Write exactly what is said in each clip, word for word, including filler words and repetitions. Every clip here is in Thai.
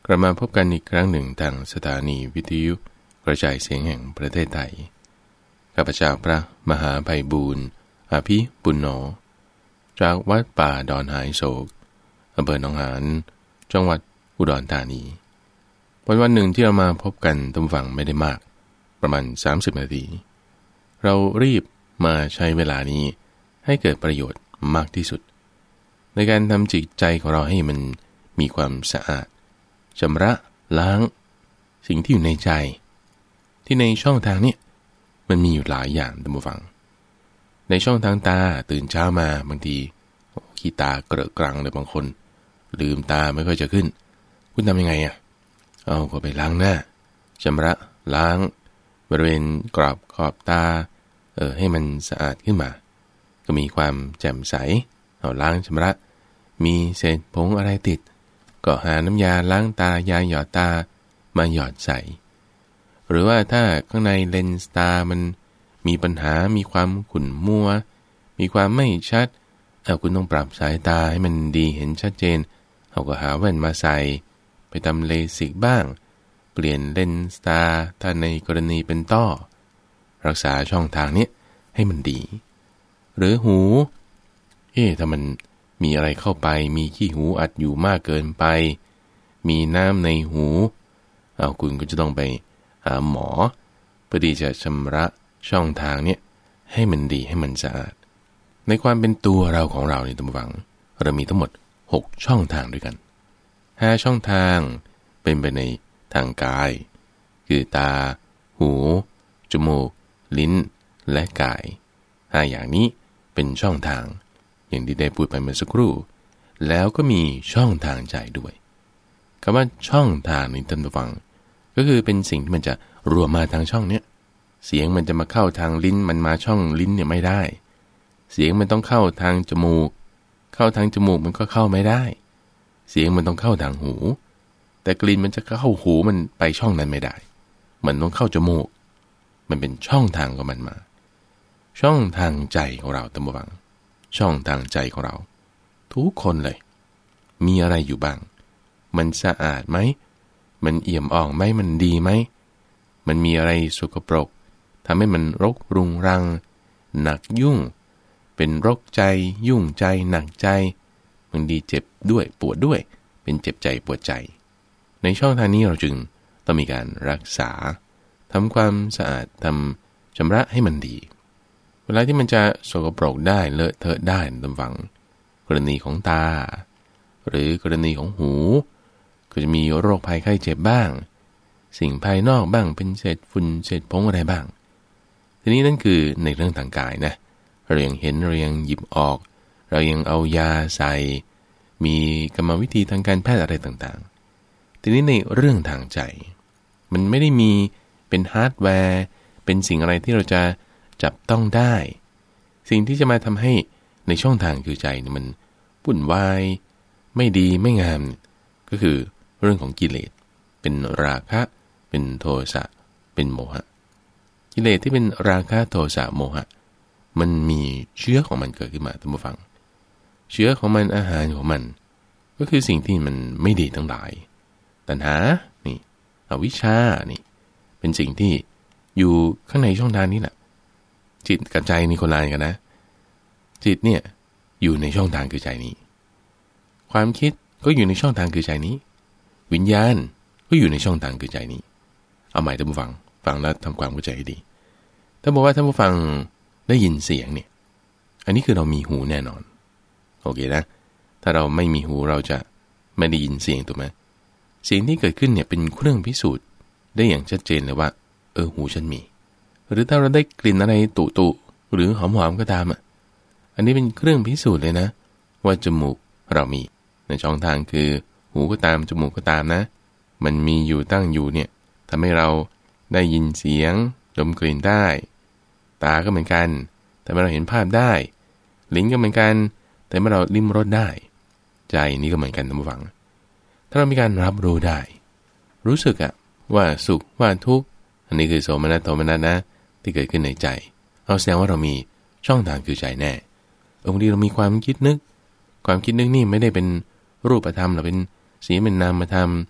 กลับมาพบกันอีกครั้งหนึ่งทางสถานีวิทยุกระจายเสียงแห่งประเทศไทยข้าพเจ้าพระมหาไพบูลย์อาภิปุณโญจากวัดป่าดอนหายโศกอำเภอหนองหานจังหวัดอุดรธานีวันวันหนึ่งที่เรามาพบกันตำฝังไม่ได้มากประมาณสามสิบนาทีเรารีบมาใช้เวลานี้ให้เกิดประโยชน์มากที่สุดในการทำจิตใจของเราให้มันมีความสะอาดชำระล้างสิ่งที่อยู่ในใจที่ในช่องทางนี้มันมีอยู่หลายอย่างท่านผู้ฟังในช่องทางตาตื่นเช้ามาบางทีขี้ตาเกลอะกรังเลยบางคนลืมตาไม่ค่อยจะขึ้นคุณทำยังไงอ่ะเอาก็ไปล้างหน้าชำระล้างบริเวณกรอบขอบตาเออให้มันสะอาดขึ้นมาก็มีความแจ่มใสเอาล้างชำระมีเศษผงอะไรติดก็หาน้ำยาล้างตายาหยอดตามาหยอดใส่หรือว่าถ้าข้างในเลนส์ตามันมีปัญหามีความขุ่นมัวมีความไม่ชัดเอาคุณต้องปรับสายตาให้มันดีเห็นชัดเจนเอาก็หาแว่นมาใส่ไปทำเลสิกบ้างเปลี่ยนเลนส์ตาถ้าในกรณีเป็นต้อรักษาช่องทางนี้ให้มันดีหรือหูเอ๊ะถ้ามันมีอะไรเข้าไปมีขี้หูอัดอยู่มากเกินไปมีน้ำในหูเอาคุณก็จะต้องไปหาหมอเพื่อที่จะชำระช่องทางนี้ให้มันดีให้มันสะอาดในความเป็นตัวเราของเราในตำวังเรามีทั้งหมดหกช่องทางด้วยกันห้าช่องทางเป็นไปในทางกายคือตาหูจมูกลิ้นและกายห้าอย่างนี้เป็นช่องทางอย่างที่ได้พูดไปเมื่อสักครู่แล้วก็มีช่องทางใจด้วยคำว่าช่องทางในท่านผู้ฟังก็คือเป็นสิ่งที่มันจะรวมมาทางช่องเนี้ยเสียงมันจะมาเข้าทางลิ้นมันมาช่องลิ้นเนี่ยไม่ได้เสียงมันต้องเข้าทางจมูกเข้าทางจมูกมันก็เข้าไม่ได้เสียงมันต้องเข้าทางหูแต่กลิ่นมันจะเข้าหูมันไปช่องนั้นไม่ได้มันต้องเข้าจมูกมันเป็นช่องทางของมันมาช่องทางใจของเราท่านผู้ฟังช่องทางใจของเราทุกคนเลยมีอะไรอยู่บ้างมันสะอาดไหมมันเอี่ยมอ่องไหมมันดีไหมมันมีอะไรสกปรกทำให้มันรกรุงรังหนักยุ่งเป็นรกใจยุ่งใจหนักใจบางทีเจ็บด้วยปวดด้วยเป็นเจ็บใจปวดใจในช่องทางนี้เราจึงต้องมีการรักษาทำความสะอาดทำชำระให้มันดีเวลาที่มันจะสกปรกได้เลอะเทอะได้ตามฝังกรณีของตาหรือกรณีของหูก็จะมีโรคภัยไข้เจ็บบ้างสิ่งภายนอกบ้างเป็นเศษฝุ่นเศษผงอะไรบ้างทีนี้นั่นคือในเรื่องทางกายนะเรายังเห็นเรายังหยิบออกเรายังเอายาใส่มีกรรมวิธีทางการแพทย์อะไรต่างๆทีนี้ในเรื่องทางใจมันไม่ได้มีเป็นฮาร์ดแวร์เป็นสิ่งอะไรที่เราจะจับต้องได้สิ่งที่จะมาทำให้ในช่องทางคือใจเนี่ยมันวุ่นวายไม่ดีไม่งามก็คือเรื่องของกิเลสเป็นราคะเป็นโทสะเป็นโมหะกิเลสที่เป็นราคะโทสะโมหะมันมีเชื้อของมันเกิดขึ้นมาท่านผู้ฟังเชื้อของมันอาหารของมันก็คือสิ่งที่มันไม่ดีทั้งหลายตัณหานี่อวิชชานี่เป็นสิ่งที่อยู่ข้างในช่องทางนี้แหละจิตกับใจนี่คนละอันกันนะจิตเนี่ยอยู่ในช่องทางคือใจนี้ความคิดก็อยู่ในช่องทางคือใจนี้วิญญาณก็อยู่ในช่องทางคือใจนี้เอาใหม่ท่านผู้ฟังฟังแล้วทำความเข้าใจให้ดีถ้าบอกว่าท่านผู้ฟังได้ยินเสียงเนี่ยอันนี้คือเรามีหูแน่นอนโอเคนะถ้าเราไม่มีหูเราจะไม่ได้ยินเสียงถูกไหมเสียงที่เกิดขึ้นเนี่ยเป็นเครื่องพิสูจน์ได้อย่างชัดเจนเลยว่าเออหูฉันมีหรือถ้าเราได้กลิ่นอะไรตุตุหรือหอมๆก็ตามอ่ะอันนี้เป็นเครื่องพิสูจน์เลยนะว่าจมูกเรามีในช่องทางคือหูก็ตามจมูกก็ตามนะมันมีอยู่ตั้งอยู่เนี่ยทำให้เราได้ยินเสียงดมกลิ่นได้ตาก็เหมือนกันแต่เมื่อเราเห็นภาพได้ลิ้นก็เหมือนกันแต่เมื่อเราลิ้มรสได้ใจนี่ก็เหมือนกันท่านผู้ฟังถ้าเรามีการรับรู้ได้รู้สึกอะว่าสุขว่าทุกข์อันนี้คือโสมนัสโทมนัสนะที่เกิดขึ้นในใจเอาแสดงว่าเรามีช่องทางคือใจแน่บางทีเรามีความคิดนึกความคิดนึกนี่ไม่ได้เป็นรูปธรรมหรือเป็นสีเป็นนามธรรม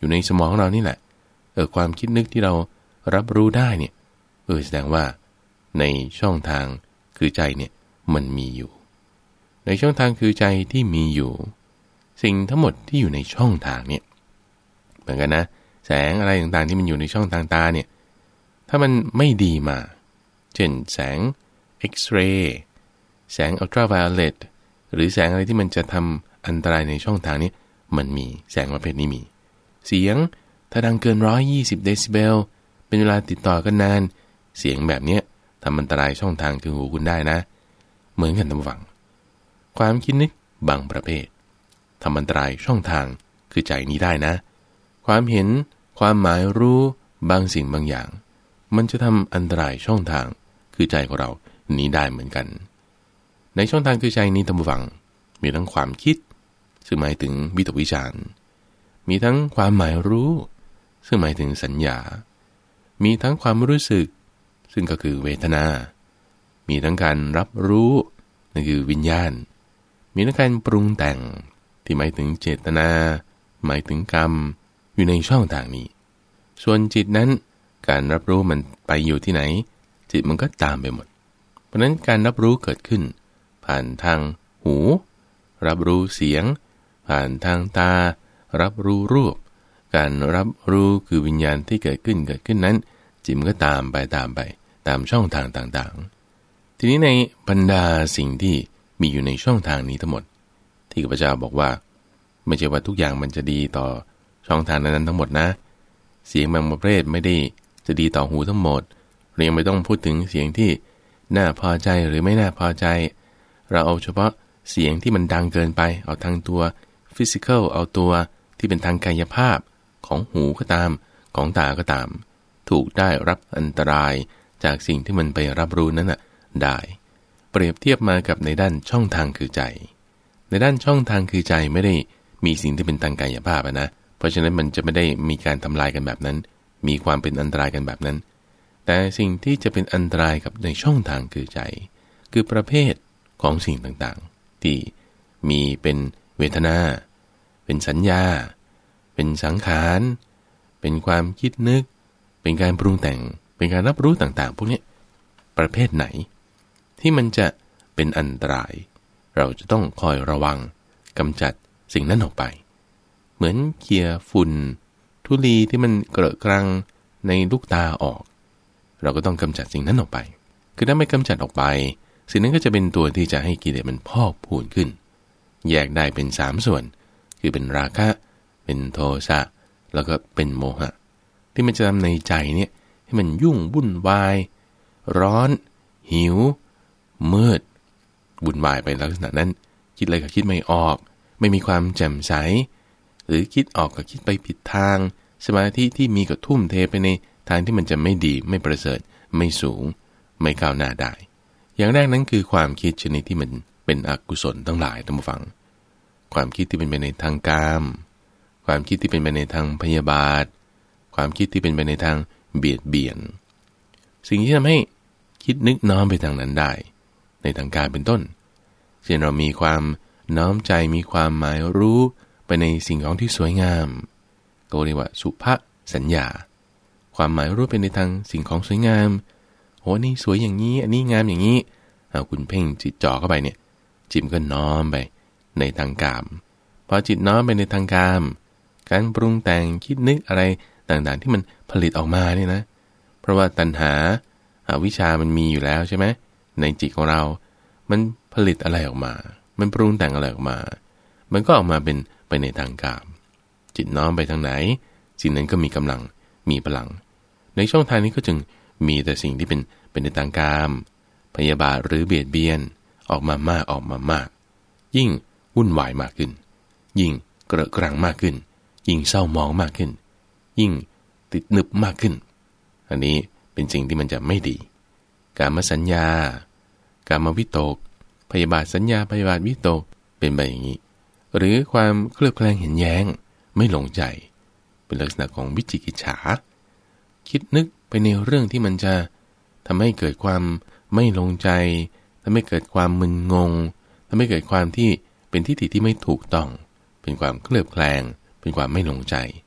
อยู่ในสมองของเรานี่แหละเออความคิดนึกที่เรารับรู้ได้เนี่ยเออแสดงว่าในช่องทางคือใจเนี่ยมันมีอยู่ในช่องทางคือใจที่มีอยู่สิ่งทั้งหมดที่อยู่ในช่องทางเนี่ยเหมือนกันนะแสงอะไรต่างๆที่มันอยู่ในช่องทางตาเนี่ยถ้ามันไม่ดีมาเช่นแสงเอ็กซเรย์แสงอัลตราไวโอเลตหรือแสงอะไรที่มันจะทำอันตรายในช่องทางนี้มันมีแสงประเภทนี้มีเสียงถ้าดังเกินหนึ่งร้อยยี่สิบเดซิเบลเป็นเวลาติดต่อกันนานเสียงแบบนี้ทำอันตรายช่องทางคือหูคุณได้นะเหมือนกันท่านผู้ฟังความคิดนึกบางประเภททำอันตรายช่องทางคือใจนี้ได้นะความเห็นความหมายรู้บางสิ่งบางอย่างมันจะทำอันตรายช่องทางคือใจของเรานี้ได้เหมือนกันในช่องทางคือใจนี้ท่านผู้ฟังมีทั้งความคิดซึ่งหมายถึงวิตกวิจารณ์มีทั้งความหมายรู้ซึ่งหมายถึงสัญญามีทั้งความรู้สึกซึ่งก็คือเวทนามีทั้งการรับรู้นั่นคือวิญญาณมีทั้งการปรุงแต่งที่หมายถึงเจตนาหมายถึงกรรมอยู่ในช่องทางนี้ส่วนจิตนั้นการรับรู้มันไปอยู่ที่ไหนจิตมันก็ตามไปหมดเพราะนั้นการรับรู้เกิดขึ้นผ่านทางหูรับรู้เสียงผ่านทางตารับรู้รูปการรับรู้คือวิญญาณที่เกิดขึ้นเกิดขึ้นนั้นจิตมันก็ตามไปตามไปตามช่องทางต่างๆทีนี้ในบรรดาสิ่งที่มีอยู่ในช่องทางนี้ทั้งหมดที่ข้าพเจ้าบอกว่าไม่ใช่ว่าทุกอย่างมันจะดีต่อช่องทางนั้นทั้งหมดนะเสียงบางประเภทไม่ได้จะดีต่อหูทั้งหมดเรายังไม่ต้องพูดถึงเสียงที่น่าพอใจหรือไม่น่าพอใจเราเอาเฉพาะเสียงที่มันดังเกินไปเอาทางตัวฟิสิกอลเอาตัวที่เป็นทางกายภาพของหูก็ตามของตาก็ตามถูกได้รับอันตรายจากสิ่งที่มันไปรับรู้นั้นน่ะได้เปรียบเทียบมากับในด้านช่องทางคือใจในด้านช่องทางคือใจไม่ได้มีสิ่งที่เป็นทางกายภาพนะเพราะฉะนั้นมันจะไม่ได้มีการทำลายกันแบบนั้นมีความเป็นอันตรายกันแบบนั้นแต่สิ่งที่จะเป็นอันตรายกับในช่องทางคือใจคือประเภทของสิ่งต่างๆที่มีเป็นเวทนาเป็นสัญญาเป็นสังขารเป็นความคิดนึกเป็นการปรุงแต่งเป็นการรับรู้ต่างๆพวกนี้ประเภทไหนที่มันจะเป็นอันตรายเราจะต้องคอยระวังกำจัดสิ่งนั้นออกไปเหมือนเคลียร์ฝุ่นธุลีที่มันเกลอะกรังในลูกตาออกเราก็ต้องกำจัดสิ่งนั้นออกไปคือถ้าไม่กำจัดออกไปสิ่งนั้นก็จะเป็นตัวที่จะให้กิเลสมันพอกพูนขึ้นแยกได้เป็นสามส่วนคือเป็นราคะเป็นโทสะแล้วก็เป็นโมหะที่มันจะทำในใจเนี่ยให้มันยุ่งวุ่นวายร้อนหิวมืดวุ่นวายไปลักษณะนั้นคิดอะไรก็คิดไม่ออกไม่มีความแจ่มใสหรือคิดออกก็คิดไปผิดทางสมาธิที่มีก็ทุ่มเทไปในทางที่มันจะไม่ดีไม่ประเสริฐไม่สูงไม่ก้าวหน้าได้อย่างแรกนั้นคือความคิดชนิดที่มันเป็นอกุศลทั้งหลายท่านผู้ฟังความคิดที่เป็นไปในทางกามความคิดที่เป็นไปในทางพยาบาทความคิดที่เป็นไปในทางเบียดเบียนสิ่งที่ทำให้คิดนึกน้อมไปทางนั้นได้ในทางการเป็นต้นเช่นเรามีความน้อมใจมีความหมายรู้ไปในสิ่งของที่สวยงามก็เรียกว่าสุภสัญญาความหมายรู้ไปในทางสิ่งของสวยงามโหนี่สวยอย่างนี้อันนี้งามอย่างนี้เอาคุณเพ่งจิตจ่อเข้าไปเนี่ยจิตก็น้อมไปในทางกามพอจิตน้อมไปในทางกามการปรุงแต่งคิดนึกอะไรต่างๆที่มันผลิตออกมาเนี่ยนะเพราะว่าตัณหาอวิชชามันมีอยู่แล้วใช่ไหมในจิตของเรามันผลิตอะไรออกมามันปรุงแต่งอะไรออกมามันก็ออกมาเป็นไปในทางกามจิตน้อมไปทางไหนสิ่งนั้นก็มีกำลังมีพลังในช่องทางนี้ก็จึงมีแต่สิ่งที่เป็นเป็นในทางกามพยาบาทหรือเบียดเบียนออกมามากออกมามากยิ่งวุ่นวายมากขึ้นยิ่งเกระกรังมากขึ้นยิ่งเศร้ามองมากขึ้นยิ่งติดหนึบมากขึ้นอันนี้เป็นสิ่งที่มันจะไม่ดีกามสัญญากามวิตกพยาบาทสัญญาพยาบาทวิตกเป็นแบบอย่างนี้หรือความเคลือบแคลงเห็นแย้งไม่ลงใจเป็นลักษณะของวิจิกิจฉาคิดนึกไปในเรื่องที่มันจะทำให้เกิดความไม่ลงใจทำให้เกิดความมึนงงทำให้เกิดความที่เป็นทิฏฐิที่ไม่ถูกต้องเป็นความเคลือบแคลงเป็นความไม่ลงใจ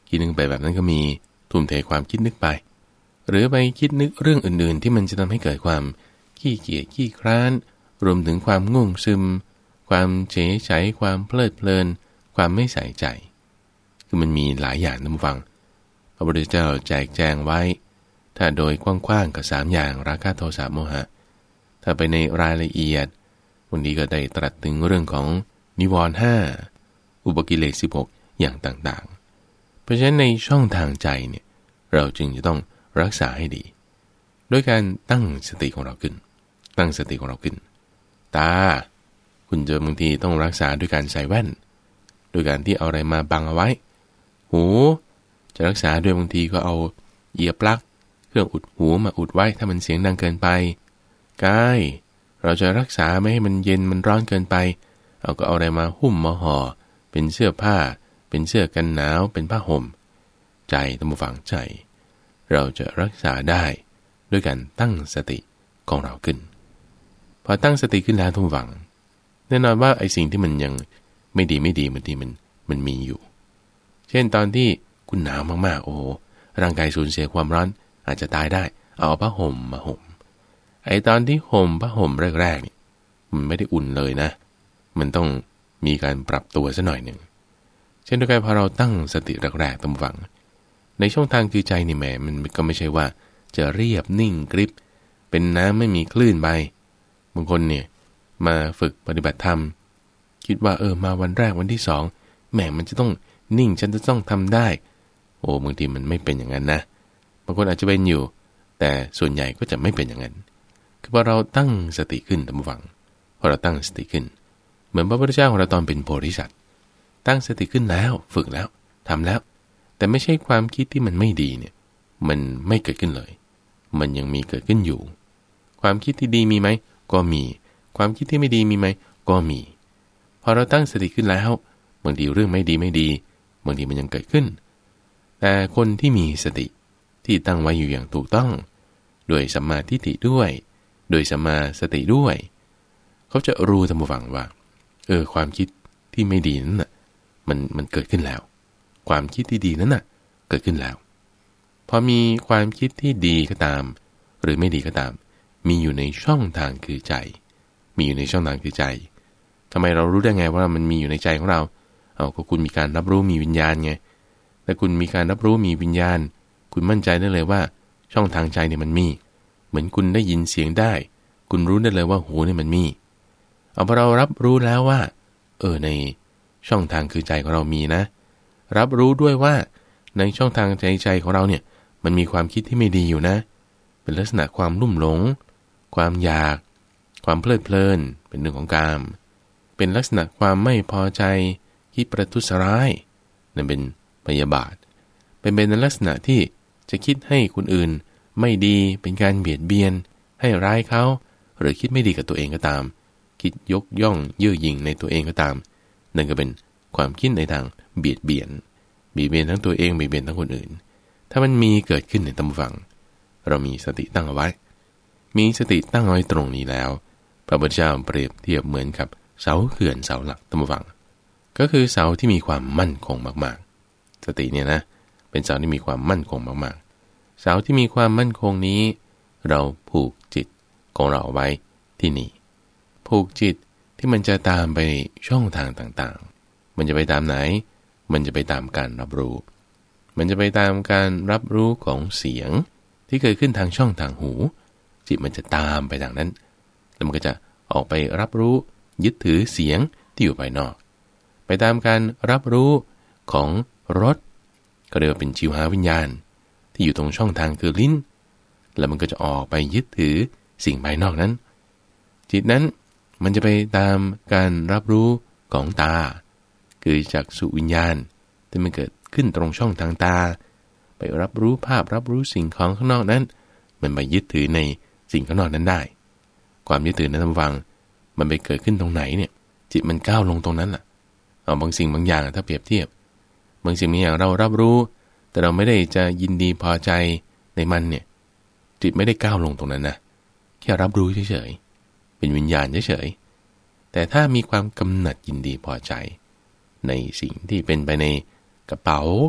คิดนึกไปแบบนั้นก็มีทุ่มเทความคิดนึกไปหรือไปคิดนึกเรื่องอื่นๆที่มันจะทำให้เกิดความขี้เกียจขี้คร้านรวมถึงความง่วงซึมความเฉยเฉยความเพลิดเพลินความไม่ใส่ใจคือมันมีหลายอย่างท่านผู้ฟังพระพุทธเจ้าแจกแจงไว้ถ้าโดยกว้างๆกับสามอย่างราคะโทสะโมหะถ้าไปในรายละเอียดวันนี้ก็ได้ตรัสถึงเรื่องของนิวรณ์ห้าอุปกิเลสสิบหกอย่างต่างๆเพราะฉะนั้นในช่องทางใจเนี่ยเราจึงจะต้องรักษาให้ดีด้วยการตั้งสติของเราขึ้นตั้งสติของเราขึ้นตาคุณจะบางทีต้องรักษาด้วยการใส่แว่นด้วยการที่เอาอะไรมาบังเอาไว้หูจะรักษาด้วยบางทีก็เอาเอียร์ปลั๊กเครื่องอุดหูมาอุดไว้ถ้ามันเสียงดังเกินไปกายเราจะรักษาไม่ให้มันเย็นมันร้อนเกินไปเอาก็เอาอะไรมาหุ้มมาห่อเป็นเสื้อผ้าเป็นเสื้อกันหนาวเป็นผ้าห่มใจท่านผู้ฟังใจเราจะรักษาได้ด้วยการตั้งสติของเราขึ้นพอตั้งสติขึ้นแล้วท่านผู้ฟังแน่นอนว่าไอ้สิ่งที่มันยังไม่ดีไม่ดีบางทีมันมันมีอยู่เช่นตอนที่คุณหนาวมากๆโอ้โหร่างกายสูญเสียความร้อนอาจจะตายได้เอาผ้าห่มมาห่มไอ้ตอนที่ห่มผ้าห่มแรกๆนี่มันไม่ได้อุ่นเลยนะมันต้องมีการปรับตัวซะหน่อยหนึ่งเช่นเดียวกันพอเราตั้งสติแรกๆท่านผู้ฟังในช่องทางคือใจนี่แหมมันก็ไม่ใช่ว่าจะเรียบนิ่งกริบเป็นน้ำไม่มีคลื่นไปบางคนเนี่ยมาฝึกปฏิบัติธรรมคิดว่าเออมาวันแรกวันที่สองแหมมันจะต้องนิ่งฉันจะต้องทำได้โอ้บางทีมันไม่เป็นอย่างนั้นนะบางคนอาจจะเป็นอยู่แต่ส่วนใหญ่ก็จะไม่เป็นอย่างนั้นคือพอเราตั้งสติขึ้นท่านผู้ฟังพอเราตั้งสติขึ้นเหมือนพระพุทธเจ้าของเราตอนเป็นโพธิสัตว์ตั้งสติขึ้นแล้วฝึกแล้วทำแล้วแต่ไม่ใช่ความคิดที่มันไม่ดีเนี่ยมันไม่เกิดขึ้นเลยมันยังมีเกิดขึ้นอยู่ความคิดที่ดีมีไหมก็มีความคิดที่ไม่ดีมีไหมก็มีพอเราตั้งสติขึ้นแล้วบางทีเรื่องไม่ดีไม่ดีบางทีมันยังเกิดขึ้นแต่คนที่มีสติที่ตั้งไว้อยู่อย่างถูกต้องโดยสัมมาทิฏฐิด้วยโดยสัมมาสติด้วยเขาจะรู้ท่านผู้ฟังว่าเออความคิดที่ไม่ดีนั้นน่ะมันมันเกิดขึ้นแล้วความคิดที่ดีนั้นน่ะเกิดขึ้นแล้วพอมีความคิดที่ดีก็ตามหรือไม่ดีก็ตามมีอยู่ในช่องทางคือใจมีอยู่ในช่องทางคือใจทำไมเรารู้ได้ไงว่ามันมีอยู่ในใจของเราเอาก็คุณมีการรับรู้มีวิญญาณไงแต่คุณมีการรับรู้มีวิญญาณคุณมั่นใจได้เลยว่าช่องทางใจเนี่ยมันมีเหมือนคุณได้ยินเสียงได้คุณรู้ได้เลยว่าหูเนี่ยมันมีเอาพอเรารับรู้แล้วว่าเออในช่องทางคือใจของเรามีนะรับรู้ด้วยว่าในช่องทางใจใจของเราเนี่ยมันมีความคิดที่ไม่ดีอยู่นะเป็นลักษณะความลุ่มหลงความอยากความเพลิดเพลินเป็นเรื่องของกามเป็นลักษณะความไม่พอใจคิดประทุษร้ายนั่นเป็นพยาบาทเป็นเป็นลักษณะที่จะคิดให้คนอื่นไม่ดีเป็นการเบียดเบียนให้ร้ายเขาหรือคิดไม่ดีกับตัวเองก็ตามคิดยกย่องเย่อหยิ่งในตัวเองก็ตามนั่นก็เป็นความคิดในทางเบียดเบียนเบียดเบียนทั้งตัวเองเบียดเบียนทั้งคนอื่นถ้ามันมีเกิดขึ้นในตำฝังเรามีสติตั้งเอาไว้มีสติตั้งเอาไว้ตรงนี้แล้วพระพุทธเจ้าเปรียบเทียบเหมือนกับเสาเขื่อนเสาหลักตำฝังก็คือเสาที่มีความมั่นคงมากๆสติเนี่ยนะเป็นเสาที่มีความมั่นคงมากๆเสาที่มีความมั่นคงนี้เราผูกจิตของเราไว้ที่นี่ผูกจิตที่มันจะตามไปช่องทางต่างๆมันจะไปตามไหนมันจะไปตามการรับรู้มันจะไปตามการรับรู้ของเสียงที่เกิดขึ้นทางช่องทางหูจิตมันจะตามไปทางนั้นแล้วมันก็จะออกไปรับรู้ยึดถือเสียงที่อยู่ภายนอกไปตามการรับรู้ของรสก็เรียกว่าเป็นชิวหาวิญญาณที่อยู่ตรงช่องทางคือลิ้นแล้วมันก็จะออกไปยึดถือสิ่งภายนอกนั้นจิตนั้นมันจะไปตามการรับรู้ของตาคือจักษุวิญญาณที่มันเกิดขึ้นตรงช่องทางตาไปรับรู้ภาพรับรู้สิ่งของข้างนอกนั้นมันไปยึดถือในสิ่งข้างนอกนั้นได้ความยึดถือนั้นท่านฟังมันไปเกิดขึ้นตรงไหนเนี่ยจิตมันก้าวลงตรงนั้นแหละเอาบางสิ่งบางอย่างถ้าเปรียบเทียบบางสิ่งบางอย่างเรารับรู้แต่เราไม่ได้จะยินดีพอใจในมันเนี่ยจิตไม่ได้ก้าวลงตรงนั้นนะแค่รับรู้เฉยๆเป็นวิญญาณเฉยๆแต่ถ้ามีความกำหนัดยินดีพอใจในสิ่งที่เป็นไปในกระเป๋า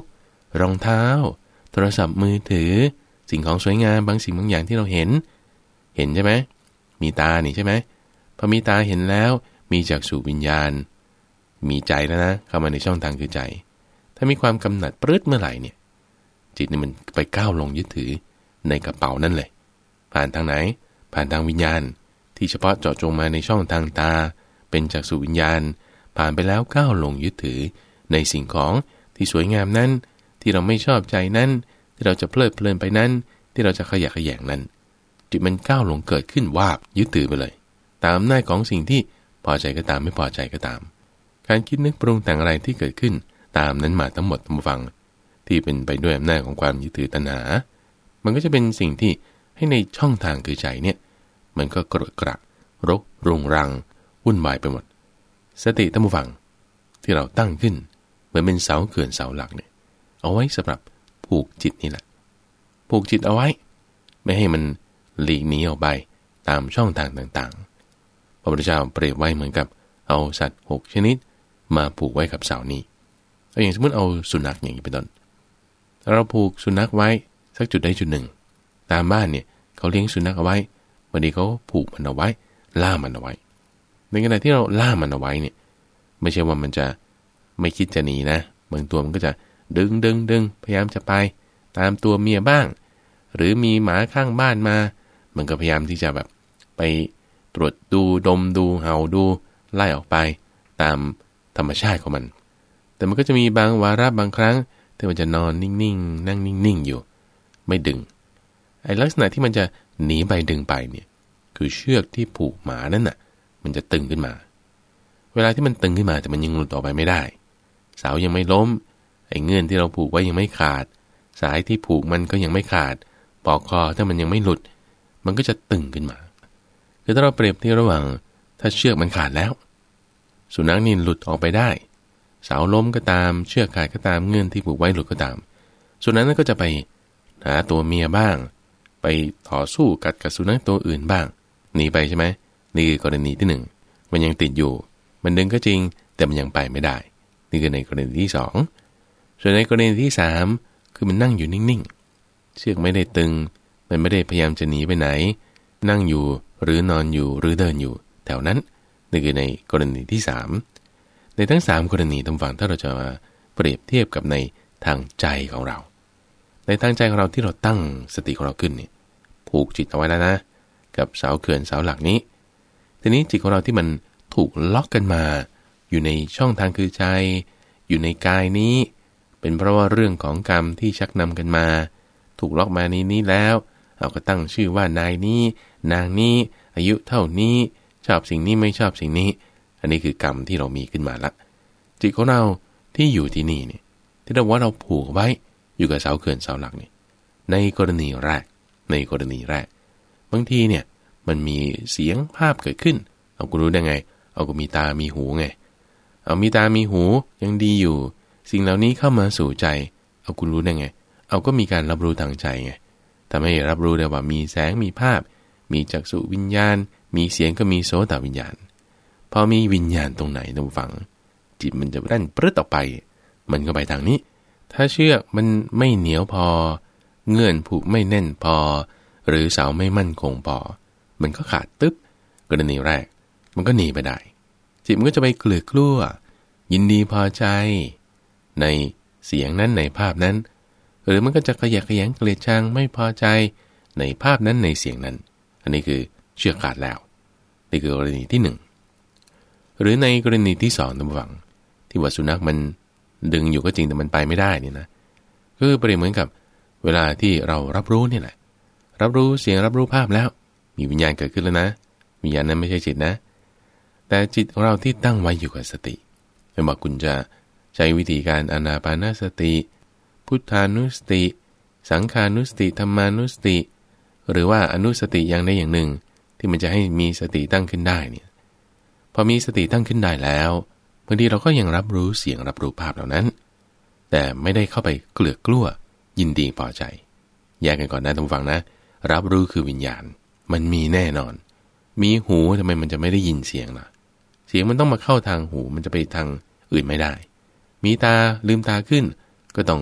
รองเท้าโทรศัพท์มือถือสิ่งของสวยงามบางสิ่งบางอย่างที่เราเห็นเห็นใช่ไหมมีตานี่ใช่ไหมพอมีตาเห็นแล้วมีจักษุวิญญาณมีใจแล้วนะเข้ามาในช่องทางคือใจถ้ามีความกำหนัดปรื๊ดเมื่อไหร่เนี่ยจิตนี่มันไปก้าวลงยึดถือในกระเป๋านั่นเลยผ่านทางไหนผ่านทางวิญญาณที่เฉพาะเจาะจงมาในช่องทางตาเป็นจักษุวิญญาณผ่านไปแล้วก้าวลงยึดถือในสิ่งของที่สวยงามนั้นที่เราไม่ชอบใจนั้นที่เราจะเพลิดเพลินไปนั้นที่เราจะขยะแขยงนั้นจิตมันก้าวลงเกิดขึ้นวาบยึดถือไปเลยตามอำนาจของสิ่งที่พอใจก็ตามไม่พอใจก็ตามการคิดนึกปรุงแต่งอะไรที่เกิดขึ้นตามนั้นมาทั้งหมดทั้งฟังที่เป็นไปด้วยอำนาจของความยึดถือตัณหามันก็จะเป็นสิ่งที่ให้ในช่องทางคือใจเนี่ยมันก็กระกระรกรุงรังวุ่นวายไปหมดสติทั้งฟังที่เราตั้งขึ้นเหมือนเป็นเสาเขื่อนเสาหลักเนี่ยเอาไว้สำหรับผูกจิตนี่แหละผูกจิตเอาไว้ไม่ให้มันหลีกหนีออกไปตามช่องทางต่างๆพระพุทธเจ้าเปรียบไว้เหมือนกับเอาสัตว์หกชนิดมาผูกไว้กับเสานี้เอาอย่างสมมติเอาสุนัขอย่างนี้เป็นต้นเราผูกสุนัขไว้สักจุดใดจุดหนึ่งตามบ้านเนี่ยเขาเลี้ยงสุนัขเอาไว้วันนี้เขาผูกมันเอาไว้ล่ามันเอาไว้ในขณะที่เราล่ามันเอาไว้เนี่ยไม่ใช่ว่ามันจะไม่คิดจะหนีนะบางตัวมันก็จะดึงดึงดึงพยายามจะไปตามตัวเมียบ้างหรือมีหมาข้างบ้านมามันก็พยายามที่จะแบบไปตรวจดูดมดูเห่าดูไล่ออกไปตามธรรมชาติของมันแต่มันก็จะมีบางวาระบางครั้งที่มันจะนอนนิ่งๆนั่งนิ่งๆอยู่ไม่ดึงไอ้ลักษณะที่มันจะหนีไปดึงไปเนี่ยคือเชือกที่ผูกหมานั่นน่ะมันจะตึงขึ้นมาเวลาที่มันตึงขึ้นมาแต่มันยังหลุดออกไปไม่ได้เสายังไม่ล้มไอ้เงื่อนที่เราผูกไว้ยังไม่ขาดสายที่ผูกมันก็ยังไม่ขาดปอกคอถ้ามันยังไม่หลุดมันก็จะตึงขึ้นมาคือถ้าเราเปรียบเทียบระหว่างถ้าเชือกมันขาดแล้วสุนัขนี่หลุดออกไปได้เสาล้มก็ตามเชือกขาดก็ตามเงื่อนที่ผูกไว้หลุดก็ตามสุนัขนั้นก็จะไปหาตัวเมียบ้างไปต่อสู้กัดกับสุนัขตัวอื่นบ้างหนีไปใช่ไหมนี่คือกรณีที่หนึ่งมันยังติดอยู่มันดึงก็จริงแต่มันยังไปไม่ได้นี่คือในกรณีที่สองส่วนในกรณีที่สามคือมันนั่งอยู่นิ่งๆเชือกไม่ได้ตึงมันไม่ได้พยายามจะหนีไปไหนนั่งอยู่หรือนอนอยู่หรือเดินอยู่แถวนั้นนี่คือในกรณีที่สามในทั้งสามกรณีตรงฝั่งถ้าเราจะมาเปรียบเทียบกับในทางใจของเราในทางใจของเราที่เราตั้งสติของเราขึ้นนี่ผูกจิตเอาไว้แล้วนะกับเสาเขื่อนเสาหลักนี้ทีนี้จิตของเราที่มันถูกล็อกกันมาอยู่ในช่องทางคือใจอยู่ในกายนี้เป็นเพราะว่าเรื่องของกรรมที่ชักนำกันมาถูกล็อกมานี้นี้แล้วเราก็ตั้งชื่อว่านายนี้นางนี้อายุเท่านี้ชอบสิ่งนี้ไม่ชอบสิ่งนี้อันนี้คือกรรมที่เรามีขึ้นมาละจิตของเราที่อยู่ที่นี่เนี่ยที่เราว่าเราผูกไว้อยู่กับเสาเขื่อนเสาหลักนี่ในกรณีแรกในกรณีแรกบางทีเนี่ยมันมีเสียงภาพเกิดขึ้นเอากูรู้ได้ไงเอากูมีตามีหูไงเอามีตามีหูยังดีอยู่สิ่งเหล่านี้เข้ามาสู่ใจเอากูรู้ได้ไงเอาก็มีการรับรู้ทางใจไงทำให้รับรู้ได้ว่ามีแสงมีภาพมีจักษุวิญญาณมีเสียงก็มีโสตวิญญาณพอมีวิญญาณตรงไหนตรงฝั่งจิตมันจะดันปรึ๊ดออกไปมันก็ไปทางนี้ถ้าเชือกมันไม่เหนียวพอเงื่อนผูกไม่แน่นพอหรือเสาไม่มั่นคงพอมันก็ขาดตึ๊บกรณีแรกมันก็หนีไปได้จิตมันก็จะไปเกลือกลั้วยินดีพอใจในเสียงนั้นในภาพนั้นหรือมันก็จะขยะแขยงเกลียดชังไม่พอใจในภาพนั้นในเสียงนั้นอันนี้คือเชือกขาดแล้วนี่คือกรณีที่หนึ่งหรือในกรณีที่สองตามฝังที่ว่าสุนัขมันดึงอยู่ก็จริงแต่มันไปไม่ได้นี่นะคือเปรียบเหมือนกับเวลาที่เรารับรู้นี่แหละรับรู้เสียงรับรู้ภาพแล้วมีวิญญาณเกิดขึ้นแล้วนะวิญญาณนั้นไม่ใช่จิตนะแต่จิตของเราที่ตั้งไว้อยู่กับสติไม่ว่าคุณจะใช้วิธีการอานาปานสติพุทธานุสติสังขานุสติธรรมานุสติหรือว่าอนุสติอย่างใดอย่างหนึ่งที่มันจะให้มีสติตั้งขึ้นได้เนี่ยพอมีสติตั้งขึ้นได้แล้วบางทีเราก็ยังรับรู้เสียงรับรู้ภาพเหล่านั้นแต่ไม่ได้เข้าไปเกลือกกลั้วยินดีพอใจแยกกันก่อนนะทุกฝั่งนะรับรู้คือวิญญาณมันมีแน่นอนมีหูทำไมมันจะไม่ได้ยินเสียงล่ะเสียงมันต้องมาเข้าทางหูมันจะไปทางอื่นไม่ได้มีตาลืมตาขึ้นก็ต้อง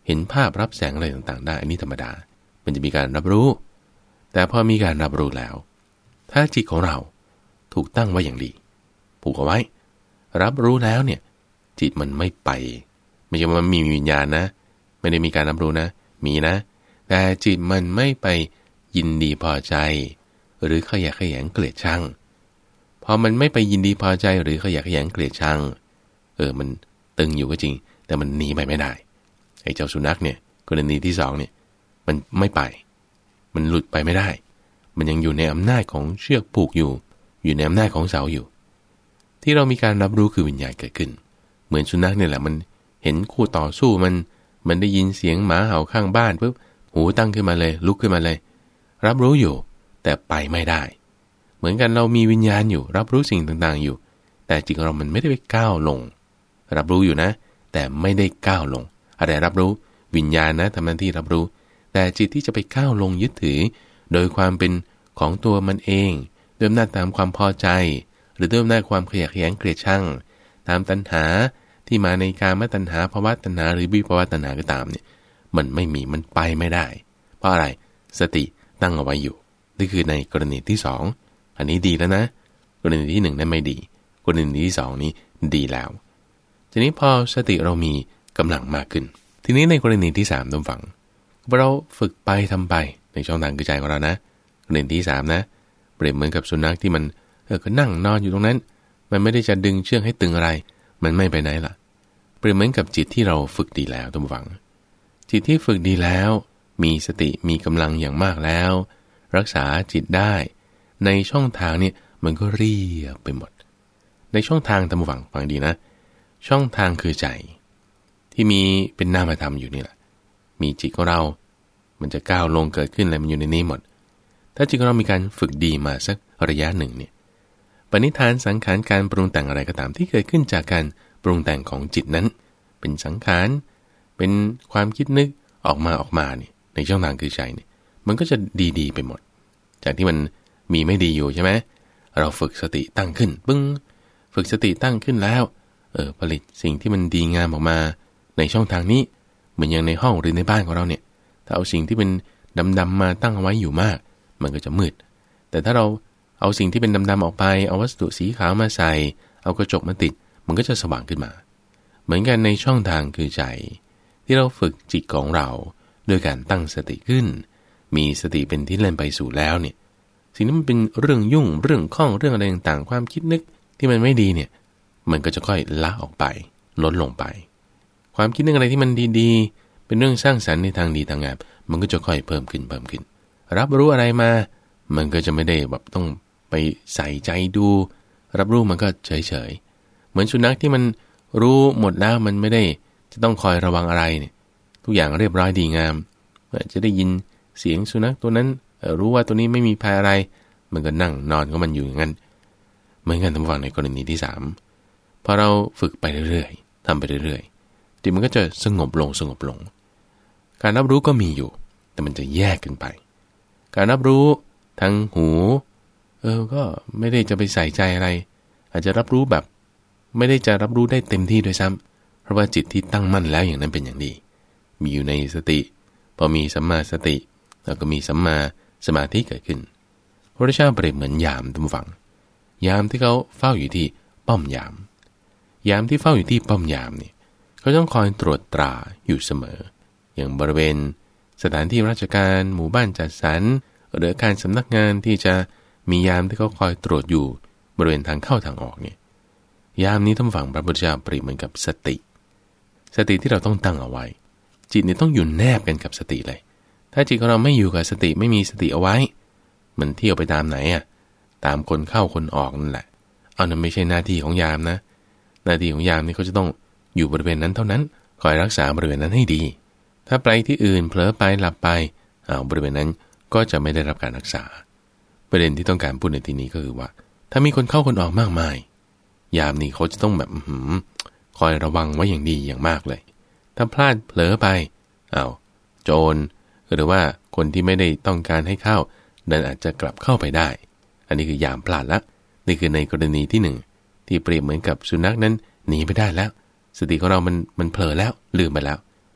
ห็นภาพรับแสงอะไรต่างๆได้อันนี้ธรรมดามันจะมีการรับรู้แต่พอมีการรับรู้แล้วถ้าจิตของเราถูกตั้งไว้อย่างดีผูกเอาไว้รับรู้แล้วเนี่ยจิตมันไม่ไปไม่ใช่ว่ามันมีวิญญาณนะไม่ได้มีการรับรู้นะมีนะแต่จิตมันไม่ไปยินดีพอใจหรือขยะแขยงเกลียดชังพอมันไม่ไปยินดีพอใจหรือขยะแขยงเกลียดชังเออมันตึงอยู่ก็จริงแต่มันหนีไปไม่ได้ไอ้เจ้าสุนัขเนี่ยกรณีที่สองเนี่ยมันไม่ไปมันหลุดไปไม่ได้มันยังอยู่ในอำนาจของเชือกผูกอยู่อยู่ในอำนาจของเสาอยู่ที่เรามีการรับรู้คือวิญญาณเกิดขึ้นเหมือนสุนัขเนี่ยแหละมันเห็นคู่ต่อสู้มันมันได้ยินเสียงหมาเห่าข้างบ้านปุ๊บหูตั้งขึ้นมาเลยลุกขึ้นมาเลยรับรู้อยู่แต่ไปไม่ได้เหมือนกันเรามีวิญญาณอยู่รับรู้สิ่งต่างๆอยู่แต่จิตของเรามันไม่ได้ไปก้าวลงรับรู้อยู่นะแต่ไม่ได้ก้าวลงอะไรรับรู้วิญญาณนะทำหน้าที่รับรู้แต่จิตที่จะไปก้าวลงยึดถือโดยความเป็นของตัวมันเองด้วยอำนาจตามความพอใจหรือด้วยอำนาจความขยะแขยงเกลียดชังตามตัณหาที่มาในกามตัณหาภวตัณหาหรือวิภวตัณหาก็ตามเนี่ยมันไม่มีมันไปไม่ได้เพราะอะไรสติตั้งเอาไว้อยู่นี่คือในกรณีที่สองอันนี้ดีแล้วนะกรณีที่หนึ่งนั้นไม่ดีกรณีที่สองนี้ดีแล้วทีนี้พอสติเรามีกำลังมากขึ้นทีนี้ในกรณีที่สามต้องฟังเราฝึกไปทำไปในช่องทางกระจายของเรานะกรณีที่สามนะเปรียบเหมือนกับสุนัขที่มันเออก็นั่งนอนอยู่ตรงนั้นมันไม่ได้จะดึงเชือกให้ตึงอะไรมันไม่ไปไหนล่ะเปรียบเหมือนกับจิตที่เราฝึกดีแล้วต้องฟังจิตที่ฝึกดีแล้วมีสติมีกำลังอย่างมากแล้วรักษาจิตได้ในช่องทางเนี่ยมันก็เรียบไปหมดในช่องทางตามฟังฟังดีนะช่องทางคือใจที่มีเป็นนามธรรมอยู่นี่แหละมีจิตของเรามันจะก้าวลงเกิดขึ้นอะไรมันอยู่ในนี้หมดถ้าจิตของเรามีการฝึกดีมาสักระยะหนึ่งเนี่ยปณิธานสังขารการปรุงแต่งอะไรก็ตามที่เกิดขึ้นจากการปรุงแต่งของจิตนั้นเป็นสังขารเป็นความคิดนึกออกมาออกมาเนี่ยในช่องทางคือใจเนี่ยมันก็จะดีๆไปหมดจากที่มันมีไม่ดีอยู่ใช่ไหมเราฝึกสติตั้งขึ้นปึ้งฝึกสติตั้งขึ้นแล้วเออผลิตสิ่งที่มันดีงามออกมาในช่องทางนี้เหมือนอย่างในห้องหรือในบ้านของเราเนี่ยถ้าเอาสิ่งที่เป็นดำๆมาตั้งเอาไว้อยู่มากมันก็จะมืดแต่ถ้าเราเอาสิ่งที่เป็นดำๆออกไปเอาวัสดุสีขาวมาใส่เอากระจกมาติดมันก็จะสว่างขึ้นมาเหมือนกันในช่องทางคือใจที่เราฝึกจิตของเราโดยการตั้งสติขึ้นมีสติเป็นที่เล่นไปสู่แล้วเนี่ยสิ่งที่มันเป็นเรื่องยุ่งเรื่องข้องเรื่องอะไรต่างๆความคิดนึกที่มันไม่ดีเนี่ยมันก็จะค่อยละออกไปลดลงไปความคิดนึกอะไรที่มันดีๆเป็นเรื่องสร้างสรรค์ในทางดีทางงามมันก็จะค่อยเพิ่มขึ้นเพิ่มขึ้นรับรู้อะไรมามันก็จะไม่ได้แบบต้องไปใส่ใจดูรับรู้มันก็เฉยๆเหมือนสุนัขที่มันรู้หมดแล้วมันไม่ได้จะต้องคอยระวังอะไรเนี่ยทุกอย่างเรียบร้อยดีงามจะได้ยินเสียงสุนัขตัวนั้นรู้ว่าตัวนี้ไม่มีภัยอะไรมันก็นั่งนอนของมันอยู่อย่างนั้นเหมือนกันทำฟังในกรณีที่สามพอเราฝึกไปเรื่อยๆทำไปเรื่อยๆจิตมันก็จะสงบลงสงบลงการรับรู้ก็มีอยู่แต่มันจะแยกกันไปการรับรู้ทางหูเออก็ไม่ได้จะไปใส่ใจอะไรอาจจะรับรู้แบบไม่ได้จะรับรู้ได้เต็มที่ด้วยซ้ำเพราะว่าจิตที่ตั้งมั่นแล้วอย่างนั้นเป็นอย่างดีมีอยู่ในสติพอมีสัมมาสติแล้วก็มีสัมมาสมาธิเกิดขึ้นพระพุทธเจ้าเปรียบเหมือนยามทุกฝั่งยามที่เขาเฝ้าอยู่ที่ป้อมยามยามที่เฝ้าอยู่ที่ป้อมยามนี่เขาต้องคอยตรวจตราอยู่เสมออย่างบริเวณสถานที่ราชการหมู่บ้านจัดสรรหรือการสำนักงานที่จะมียามที่เขาคอยตรวจอยู่บริเวณทางเข้าทางออกเนี่ยยามนี้ท่านฝั่งพระพุทธเจ้าเปรียบเหมือนกับสติสติที่เราต้องตั้งเอาไว้จิตเนี่ยต้องอยู่แนบกันกับสติเลยถ้าจิตของเราไม่อยู่กับสติไม่มีสติเอาไว้มันเที่ยวไปตามไหนอ่ะตามคนเข้าคนออกนั่นแหละเอานั่นไม่ใช่หน้าที่ของยามนะหน้าที่ของยามนี่เขาจะต้องอยู่บริเวณนั้นเท่านั้นคอยรักษาบริเวณนั้นให้ดีถ้าไปที่อื่นเผลอไปหลับไปอ้าวบริเวณนั้นก็จะไม่ได้รับการรักษาประเด็นที่ต้องการพูดในที่นี้ก็คือว่าถ้ามีคนเข้าคนออกมากมายยามนี้เขาจะต้องแบบหืมคอยระวังไว้อย่างดีอย่างมากเลยถ้าพลาดเผลอไปอ้าวโจรหรือว่าคนที่ไม่ได้ต้องการให้เข้านั้นอาจจะกลับเข้าไปได้อันนี้คือยามพลาดละนี่คือในกรณีที่หนึ่งที่เปรียบเหมือนกับสุนัขนั้นหนีไปได้แล้วสติของเรามันมันเผลอแล้วลืมไปแล้ว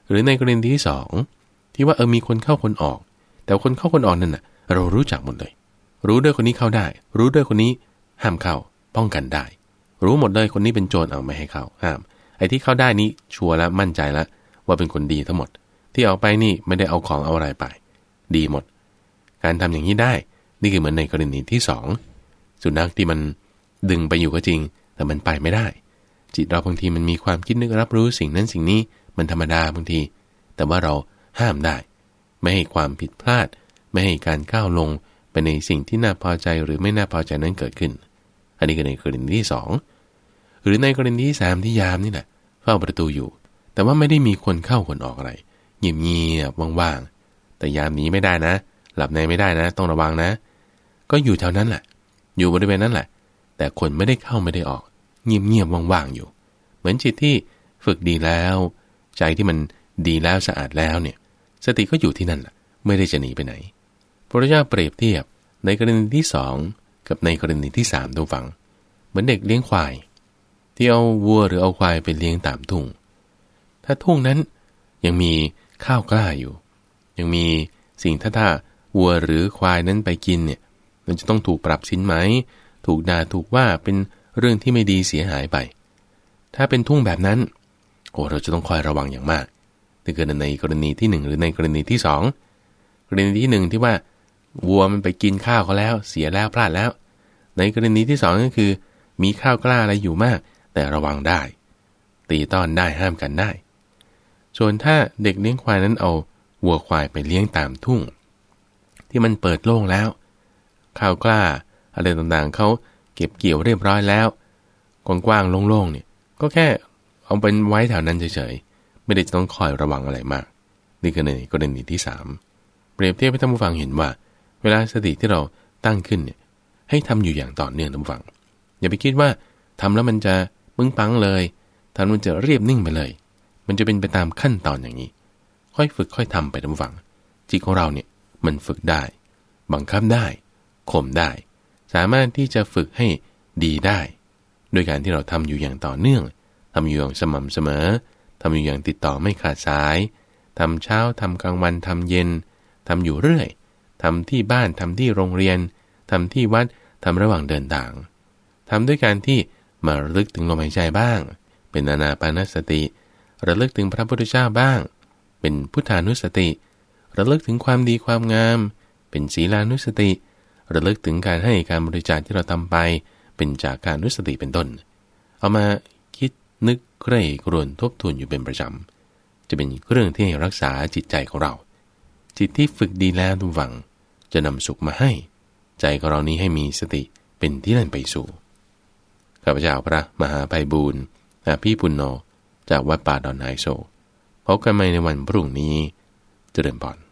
หรือในกรณีที่สองที่ว่าเออมีคนเข้าคนออกแต่คนเข้าคนออกนั่นน่ะเรารู้จักหมดเลยรู้ด้วยคนนี้เข้าได้รู้ด้วยคนนี้ห้ามเข้าป้องกันได้รู้หมดเลยคนนี้เป็นโจรเอาไม่ให้เข้าห้ามไอ้ที่เข้าได้นี้ชัวร์แล้วมั่นใจแล้วว่าเป็นคนดีทั้งหมดที่เอาไปนี่ไม่ได้เอาของเอาอะไรไปดีหมดการทำอย่างนี้ได้นี่คือเหมือนในกรณีที่สองสุนัขที่มันดึงไปอยู่ก็จริงแต่มันไปไม่ได้จิตเราบางทีมันมีความคิดนึกรับรู้สิ่งนั้นสิ่งนี้มันธรรมดาบางทีแต่ว่าเราห้ามได้ไม่ให้ความผิดพลาดไม่ให้การก้าวลงไปในสิ่งที่น่าพอใจหรือไม่น่าพอใจนั้นเกิดขึ้นอันนี้คือในกรณีที่สองหรือในกรณีที่สามที่ยามนี่แหละเฝ้าประตูอยู่แต่ว่าไม่ได้มีคนเข้าคนออกอะไรเงียบๆว่างๆแต่ยามนี้ไม่ได้นะหลับในไม่ได้นะต้องระวังนะก็อยู่แถวนั้นแหละอยู่บริเวณนั้นแหละแต่คนไม่ได้เข้าไม่ได้ออกเงียบๆว่างๆอยู่เหมือนจิตที่ฝึกดีแล้วใจที่มันดีแล้วสะอาดแล้วเนี่ยสติก็อยู่ที่นั่นแหละไม่ได้จะหนีไปไหนพระพุทธเจ้าเปรียบเทียบในกรณีที่สองกับในกรณีที่สามดูฟังเหมือนเด็กเลี้ยงควายที่เอาวัวหรือเอาควายไปเลี้ยงตามทุ่งถ้าทุ่งนั้นยังมีข้าวกล้าอยู่ยังมีสิ่งถ้าถ้าวัวหรือควายนั้นไปกินเนี่ยมันจะต้องถูกปรับสินไหมถูกด่าถูกว่าเป็นเรื่องที่ไม่ดีเสียหายไปถ้าเป็นทุ่งแบบนั้นโอ้เราจะต้องคอยระวังอย่างมากถ้าเกิดในกรณีที่หนึ่งหรือในกรณีที่สองกรณีที่หนึ่งที่ว่าวัวมันไปกินข้าวเขาแล้วเสียแล้วพลาดแล้วในกรณีที่สองก็คือมีข้าวกล้าอะไรอยู่มากแต่ระวังได้ตีต้อนได้ห้ามกันได้ส่วนถ้าเด็กเลี้ยงควายนั้นเอาวัวควายไปเลี้ยงตามทุ่งที่มันเปิดโล่งแล้วข้าวกล้าอะไรต่างๆเขาเก็บเกี่ยวเรียบร้อยแล้วกว้างๆโล่งๆเนี่ยก็แค่เอาเป็นไว้แถวนั้นเฉยๆไม่ได้จะต้องคอยระวังอะไรมากนี่คือในกรณีที่สามเปรียบเทียบให้ท่านผู้ฟังเห็นว่าเวลาสติที่เราตั้งขึ้นเนี่ยให้ทำอยู่อย่างต่อเนื่องท่านผู้ฟังอย่าไปคิดว่าทำแล้วมันจะมึงปังเลยทำมันจะเรียบนิ่งไปเลยมันจะเป็นไปตามขั้นตอนอย่างนี้ค่อยฝึกค่อยทำไปท่านผู้ฟังจิตของเราเนี่ยมันฝึกได้บังคับได้ข่มได้สามารถที่จะฝึกให้ดีได้โดยการที่เราทำอยู่อย่างต่อเนื่องทำอยู่อย่างสม่ำเสมอทำอยู่อย่างติดต่อไม่ขาดสายทำเช้าทำกลางวันทำเย็นทำอยู่เรื่อยทำที่บ้านทำที่โรงเรียนทำที่วัดทำระหว่างเดินทางทำด้วยการที่มาระลึกถึงลมหายใจบ้างเป็นอานาปานสติระลึกถึงพระพุทธเจ้าบ้างเป็นพุทธานุสติระลึกถึงความดีความงามเป็นศีลานุสติระลึกถึงการให้การบริจาคที่เราทำไปเป็นจากการนุสติเป็นต้นเอามาคิดนึกใคร่ครวญทบทวนอยู่เป็นประจำจะเป็นเรื่องที่รักษาจิตใจของเราจิตที่ฝึกดีแล้วทุกฝังจะนำสุขมาให้ใจของเรานี้ให้มีสติเป็นที่นั่นไปสู่ข้าพเจ้าพระมหาไพบูลย์อาภีปุณโญจากวัดป่าดอนไฮโซพบกันใหม่ในวันพรุ่งนี้เจริญพร